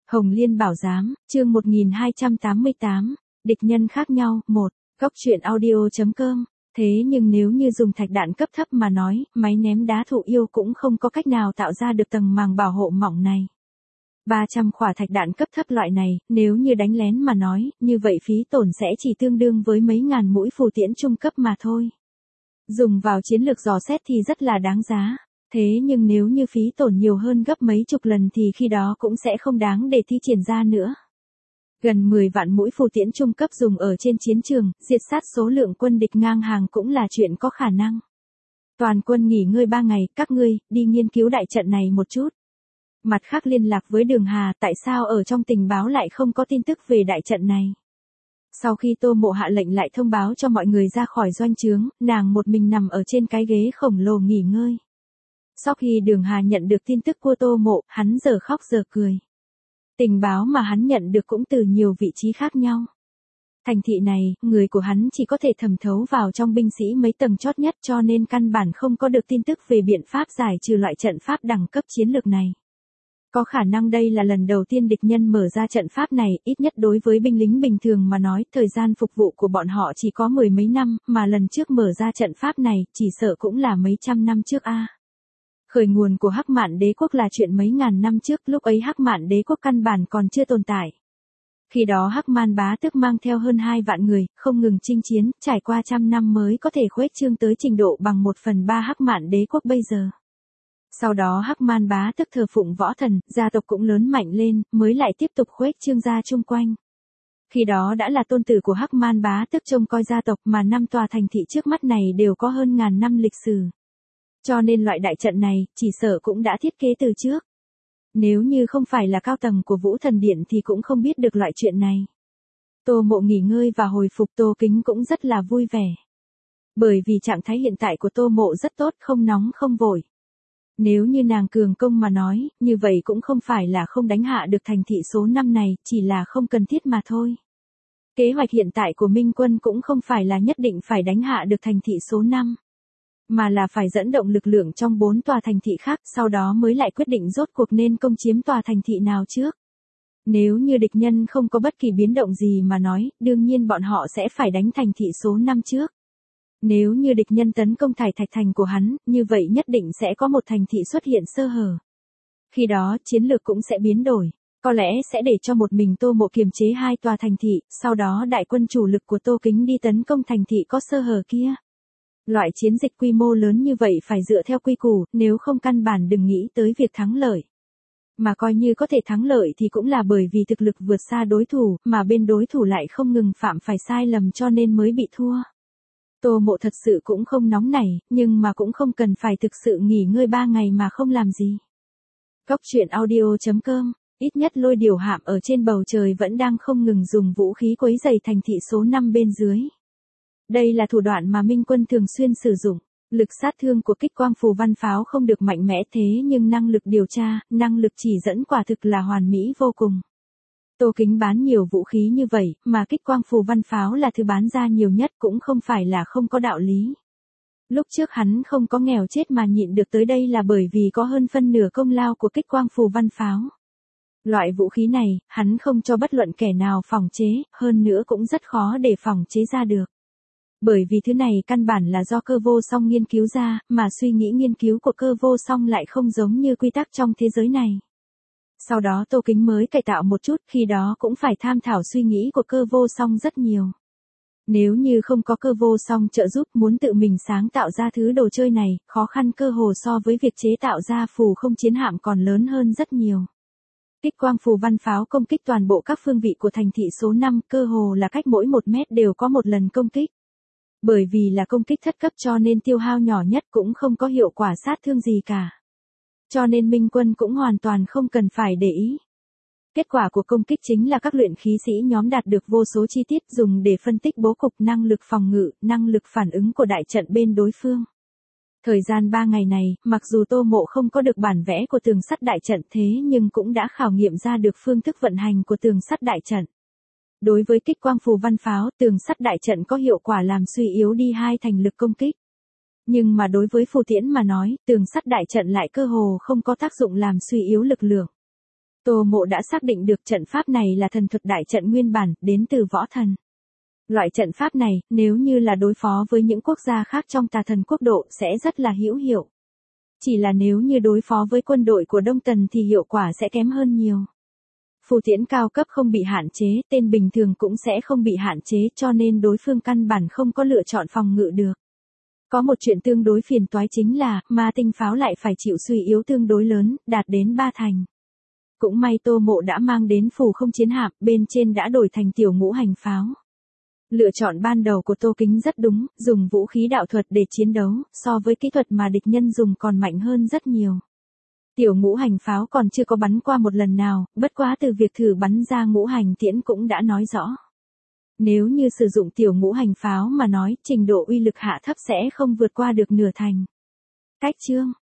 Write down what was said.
Hồng Liên Bảo Giám, chương 1288, địch nhân khác nhau, 1, góc truyện audio.com. Thế nhưng nếu như dùng thạch đạn cấp thấp mà nói, máy ném đá thụ yêu cũng không có cách nào tạo ra được tầng màng bảo hộ mỏng này. 300 quả thạch đạn cấp thấp loại này, nếu như đánh lén mà nói, như vậy phí tổn sẽ chỉ tương đương với mấy ngàn mũi phù tiễn trung cấp mà thôi. Dùng vào chiến lược dò xét thì rất là đáng giá. Thế nhưng nếu như phí tổn nhiều hơn gấp mấy chục lần thì khi đó cũng sẽ không đáng để thi triển ra nữa. Gần 10 vạn mũi phù tiễn trung cấp dùng ở trên chiến trường, diệt sát số lượng quân địch ngang hàng cũng là chuyện có khả năng. Toàn quân nghỉ ngơi 3 ngày, các ngươi, đi nghiên cứu đại trận này một chút. Mặt khác liên lạc với Đường Hà, tại sao ở trong tình báo lại không có tin tức về đại trận này. Sau khi Tô Mộ hạ lệnh lại thông báo cho mọi người ra khỏi doanh trướng, nàng một mình nằm ở trên cái ghế khổng lồ nghỉ ngơi. Sau khi Đường Hà nhận được tin tức của Tô Mộ, hắn giờ khóc giờ cười. Tình báo mà hắn nhận được cũng từ nhiều vị trí khác nhau. Thành thị này, người của hắn chỉ có thể thẩm thấu vào trong binh sĩ mấy tầng chót nhất cho nên căn bản không có được tin tức về biện pháp giải trừ loại trận pháp đẳng cấp chiến lược này. Có khả năng đây là lần đầu tiên địch nhân mở ra trận pháp này, ít nhất đối với binh lính bình thường mà nói, thời gian phục vụ của bọn họ chỉ có mười mấy năm, mà lần trước mở ra trận pháp này, chỉ sợ cũng là mấy trăm năm trước a. Khởi nguồn của Hắc Mạn Đế quốc là chuyện mấy ngàn năm trước, lúc ấy Hắc Mạn Đế quốc căn bản còn chưa tồn tại. Khi đó Hắc Man Bá Tước mang theo hơn 2 vạn người, không ngừng chinh chiến, trải qua trăm năm mới có thể khuếch trương tới trình độ bằng 1/3 Hắc Mạn Đế quốc bây giờ. Sau đó Hắc Man Bá Tước thờ phụng võ thần, gia tộc cũng lớn mạnh lên, mới lại tiếp tục khuếch trương ra chung quanh. Khi đó đã là tôn tử của Hắc Man Bá Tước trông coi gia tộc mà 5 tòa thành thị trước mắt này đều có hơn ngàn năm lịch sử. Cho nên loại đại trận này, chỉ sợ cũng đã thiết kế từ trước. Nếu như không phải là cao tầng của Vũ Thần Điện thì cũng không biết được loại chuyện này. Tô Mộ nghỉ ngơi và hồi phục, Tô Kính cũng rất là vui vẻ. Bởi vì trạng thái hiện tại của Tô Mộ rất tốt, không nóng không vội. Nếu như nàng cường công mà nói, như vậy cũng không phải là không đánh hạ được thành thị số 5 này, chỉ là không cần thiết mà thôi. Kế hoạch hiện tại của Minh Quân cũng không phải là nhất định phải đánh hạ được thành thị số 5. Mà là phải dẫn động lực lượng trong 4 tòa thành thị khác, sau đó mới lại quyết định rốt cuộc nên công chiếm tòa thành thị nào trước. Nếu như địch nhân không có bất kỳ biến động gì mà nói, đương nhiên bọn họ sẽ phải đánh thành thị số 5 trước. Nếu như địch nhân tấn công Thải Thạch Thành của hắn, như vậy nhất định sẽ có một thành thị xuất hiện sơ hở. Khi đó, chiến lược cũng sẽ biến đổi. Có lẽ sẽ để cho một mình Tô Mộ kiềm chế 2 tòa thành thị, sau đó đại quân chủ lực của Tô Kính đi tấn công thành thị có sơ hở kia. Loại chiến dịch quy mô lớn như vậy phải dựa theo quy củ, nếu không căn bản đừng nghĩ tới việc thắng lợi. Mà coi như có thể thắng lợi thì cũng là bởi vì thực lực vượt xa đối thủ, mà bên đối thủ lại không ngừng phạm phải sai lầm cho nên mới bị thua. Tô Mộ thật sự cũng không nóng nảy, nhưng mà cũng không cần phải thực sự nghỉ ngơi 3 ngày mà không làm gì. Góc truyện audio.com, ít nhất Lôi Điều Hạm ở trên bầu trời vẫn đang không ngừng dùng vũ khí quấy rầy thành thị số 5 bên dưới. Đây là thủ đoạn mà Minh Quân thường xuyên sử dụng. Lực sát thương của kích quang phù văn pháo không được mạnh mẽ thế nhưng năng lực điều tra, năng lực chỉ dẫn quả thực là hoàn mỹ vô cùng. Tô Kính bán nhiều vũ khí như vậy, mà kích quang phù văn pháo là thứ bán ra nhiều nhất cũng không phải là không có đạo lý. Lúc trước hắn không có nghèo chết mà nhịn được tới đây là bởi vì có hơn phân nửa công lao của kích quang phù văn pháo. Loại vũ khí này, hắn không cho bất luận kẻ nào phòng chế, hơn nữa cũng rất khó để phòng chế ra được. Bởi vì thứ này căn bản là do Cơ Vô Song nghiên cứu ra, mà suy nghĩ nghiên cứu của Cơ Vô Song lại không giống như quy tắc trong thế giới này. Sau đó Tô Kính mới cải tạo một chút, khi đó cũng phải tham thảo suy nghĩ của Cơ Vô Song rất nhiều. Nếu như không có Cơ Vô Song trợ giúp muốn tự mình sáng tạo ra thứ đồ chơi này, khó khăn cơ hồ so với việc chế tạo ra phù không chiến hạm còn lớn hơn rất nhiều. Kích quang phù văn pháo công kích toàn bộ các phương vị của thành thị số 5, cơ hồ là cách mỗi 1 mét đều có một lần công kích. Bởi vì là công kích thất cấp cho nên tiêu hao nhỏ nhất cũng không có hiệu quả sát thương gì cả. Cho nên Minh Quân cũng hoàn toàn không cần phải để ý. Kết quả của công kích chính là các luyện khí sĩ nhóm đạt được vô số chi tiết dùng để phân tích bố cục, năng lực phòng ngự, năng lực phản ứng của đại trận bên đối phương. Thời gian 3 ngày này, mặc dù Tô Mộ không có được bản vẽ của tường sắt đại trận thế nhưng cũng đã khảo nghiệm ra được phương thức vận hành của tường sắt đại trận. Đối với kích quang phù văn pháo, tường sắt đại trận có hiệu quả làm suy yếu đi 2 thành lực công kích. Nhưng mà đối với phù tiễn mà nói, tường sắt đại trận lại cơ hồ không có tác dụng làm suy yếu lực lượng. Tô Mộ đã xác định được trận pháp này là thần thuật đại trận nguyên bản, đến từ võ thần. Loại trận pháp này, nếu như là đối phó với những quốc gia khác trong Tà Thần quốc độ sẽ rất là hữu hiệu. Chỉ là nếu như đối phó với quân đội của Đông Tần thì hiệu quả sẽ kém hơn nhiều. Phù tiễn cao cấp không bị hạn chế, tên bình thường cũng sẽ không bị hạn chế, cho nên đối phương căn bản không có lựa chọn phòng ngự được. Có một chuyện tương đối phiền toái chính là, ma tinh pháo lại phải chịu suy yếu tương đối lớn, đạt đến 3 thành. Cũng may Tô Mộ đã mang đến phù không chiến hạm, bên trên đã đổi thành tiểu ngũ hành pháo. Lựa chọn ban đầu của Tô Kính rất đúng, dùng vũ khí đạo thuật để chiến đấu, so với kỹ thuật mà địch nhân dùng còn mạnh hơn rất nhiều. Tiểu ngũ hành pháo còn chưa có bắn qua một lần nào, bất quá từ việc thử bắn ra ngũ hành tiễn cũng đã nói rõ. Nếu như sử dụng tiểu ngũ hành pháo mà nói, trình độ uy lực hạ thấp sẽ không vượt qua được nửa thành. Cách chương